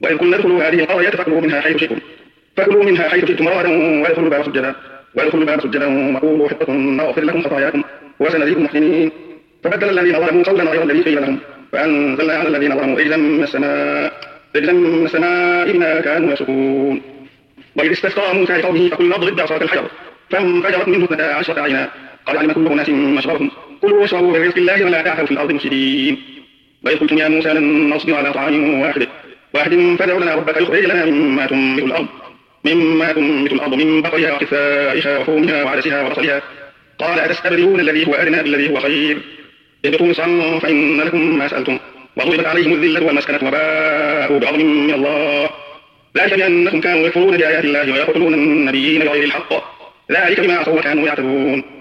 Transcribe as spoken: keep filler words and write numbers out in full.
وإذ قلنا ادخلوا هذه القرية فكلوا منها حيث شئتم فكلوا منها حيث شئتم رغدا وادخلوا الباب سجدا وادخلوا الباب سجدا وقولوا حطة نغفر لكم خطاياكم وسنزيد المحسنين. فبدل الذين ظلموا قولا غير الذي قيل لهم فأنزلنا على الذين ظلموا رجزا من السماء رجزا من السماء بما كانوا يفسقون. وإذ استسقى موسى لقومه فقلنا اضرب بعصاك الحجر فانفجرت منه اثنتا عشرة عينا قد علم كل أناس مشربهم كلوا واشربوا من رزق الله ولا تعثوا في الأرض مفسدين. وإذ قلتم يا موسى لن نصبر على طعام واحد واحد فادع لنا ربك يخرج لنا مما تنبت الأرض مما تنبت الأرض من بقلها وقثائها وفومها وعدسها وبصلها قال أتستبدلون الذي هو أدنى بالذي هو خير اهبطوا مصرا فإن لكم ما سألتم وضربت عليهم الذلة والمسكنة وباءوا بغضب من الله ذلك بأنهم كانوا يكفرون بآيات الله ويقتلون النبيين بغير الحق ذلك بما عصوا وكانوا يعتدون.